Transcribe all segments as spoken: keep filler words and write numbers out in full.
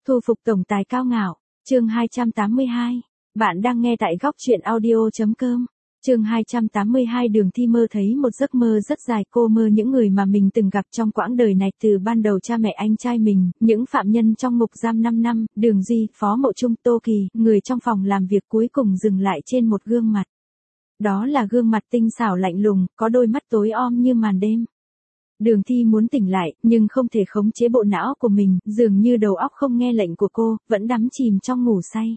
Thu phục tổng tài cao ngạo, chương hai trăm tám mươi hai. Bạn đang nghe tại góc truyện audio.com. Chương hai trăm tám mươi hai. Đường Thi mơ thấy một giấc mơ rất dài, cô mơ những người mà mình từng gặp trong quãng đời này, từ ban đầu cha mẹ anh trai mình, những phạm nhân trong ngục giam năm năm, Đường Duy, Phó Mộ Trung, Tô Kỳ, người trong phòng làm việc cuối cùng dừng lại trên một gương mặt. Đó là gương mặt tinh xảo lạnh lùng, có đôi mắt tối om như màn đêm. Đường Thi muốn tỉnh lại, nhưng không thể khống chế bộ não của mình, dường như đầu óc không nghe lệnh của cô, vẫn đắm chìm trong ngủ say.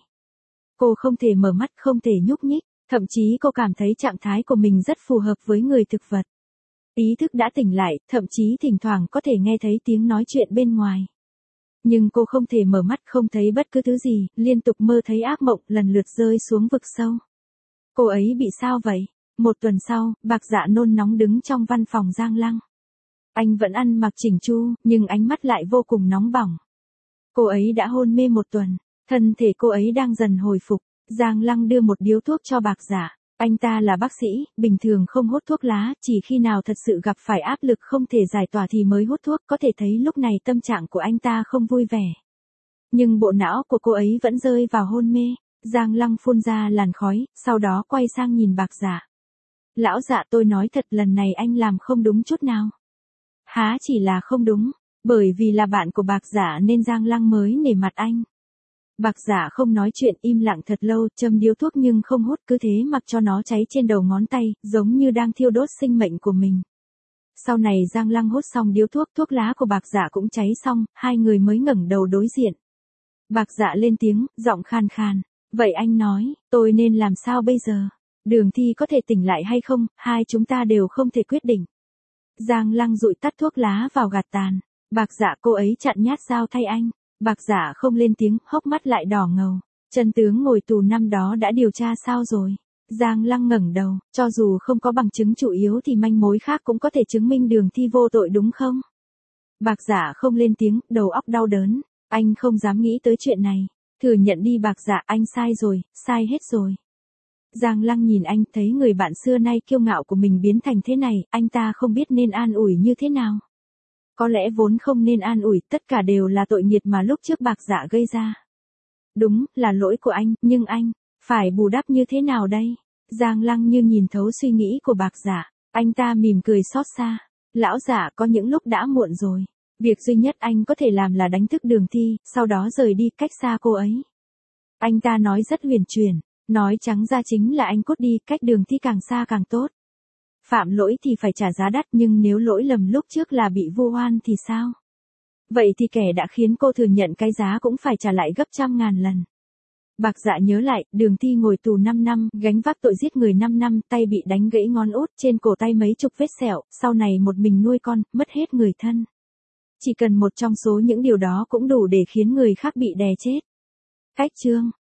Cô không thể mở mắt, không thể nhúc nhích, thậm chí cô cảm thấy trạng thái của mình rất phù hợp với người thực vật. Ý thức đã tỉnh lại, thậm chí thỉnh thoảng có thể nghe thấy tiếng nói chuyện bên ngoài. Nhưng cô không thể mở mắt, không thấy bất cứ thứ gì, liên tục mơ thấy ác mộng, lần lượt rơi xuống vực sâu. Cô ấy bị sao vậy? Một tuần sau, Bạc Dạ nôn nóng đứng trong văn phòng Giang Lăng. Anh vẫn ăn mặc chỉnh chu, nhưng ánh mắt lại vô cùng nóng bỏng. Cô ấy đã hôn mê một tuần, thân thể cô ấy đang dần hồi phục. Giang Lăng đưa một điếu thuốc cho Bạc Dạ. Anh ta là bác sĩ, bình thường không hút thuốc lá, chỉ khi nào thật sự gặp phải áp lực không thể giải tỏa thì mới hút thuốc. Có thể thấy lúc này tâm trạng của anh ta không vui vẻ. Nhưng bộ não của cô ấy vẫn rơi vào hôn mê. Giang Lăng phun ra làn khói, sau đó quay sang nhìn Bạc Dạ. Lão Dạ, tôi nói thật, lần này anh làm không đúng chút nào. Há chỉ là không đúng, bởi vì là bạn của Bạc Dạ nên Giang Lăng mới nể mặt anh. Bạc Dạ không nói chuyện, im lặng thật lâu, châm điếu thuốc nhưng không hút, cứ thế mặc cho nó cháy trên đầu ngón tay, giống như đang thiêu đốt sinh mệnh của mình. Sau này Giang Lăng hút xong điếu thuốc, thuốc lá của Bạc Dạ cũng cháy xong, hai người mới ngẩng đầu đối diện. Bạc Dạ lên tiếng, giọng khan khan. Vậy anh nói, tôi nên làm sao bây giờ? Đường Thi có thể tỉnh lại hay không, hai chúng ta đều không thể quyết định. Giang Lăng dụi tắt thuốc lá vào gạt tàn. Bạc Dạ, cô ấy chặn nhát dao thay anh. Bạc Dạ không lên tiếng, hốc mắt lại đỏ ngầu. Chân tướng ngồi tù năm đó đã điều tra sao rồi? Giang Lăng ngẩng đầu, cho dù không có bằng chứng chủ yếu thì manh mối khác cũng có thể chứng minh Đường Thi vô tội đúng không? Bạc Dạ không lên tiếng, đầu óc đau đớn. Anh không dám nghĩ tới chuyện này. Thừa nhận đi Bạc Dạ, anh sai rồi, sai hết rồi. Giang Lăng nhìn anh, thấy người bạn xưa nay kiêu ngạo của mình biến thành thế này, anh ta không biết nên an ủi như thế nào. Có lẽ vốn không nên an ủi, tất cả đều là tội nghiệp mà lúc trước Bạc Dạ gây ra. Đúng, là lỗi của anh, nhưng anh, phải bù đắp như thế nào đây? Giang Lăng như nhìn thấu suy nghĩ của Bạc Dạ, anh ta mỉm cười xót xa. Lão Dạ, có những lúc đã muộn rồi. Việc duy nhất anh có thể làm là đánh thức Đường Thi, sau đó rời đi cách xa cô ấy. Anh ta nói rất huyền chuyển, nói trắng ra chính là anh cút đi, cách Đường Thi càng xa càng tốt. Phạm lỗi thì phải trả giá đắt, nhưng nếu lỗi lầm lúc trước là bị vu oan thì sao? Vậy thì kẻ đã khiến cô thừa nhận cái giá cũng phải trả lại gấp trăm ngàn lần. Bạc Dạ nhớ lại, Đường Thi ngồi tù năm năm, gánh vác tội giết người năm năm, tay bị đánh gãy ngón út, trên cổ tay mấy chục vết sẹo, sau này một mình nuôi con, mất hết người thân. Chỉ cần một trong số những điều đó cũng đủ để khiến người khác bị đè chết. Cách chương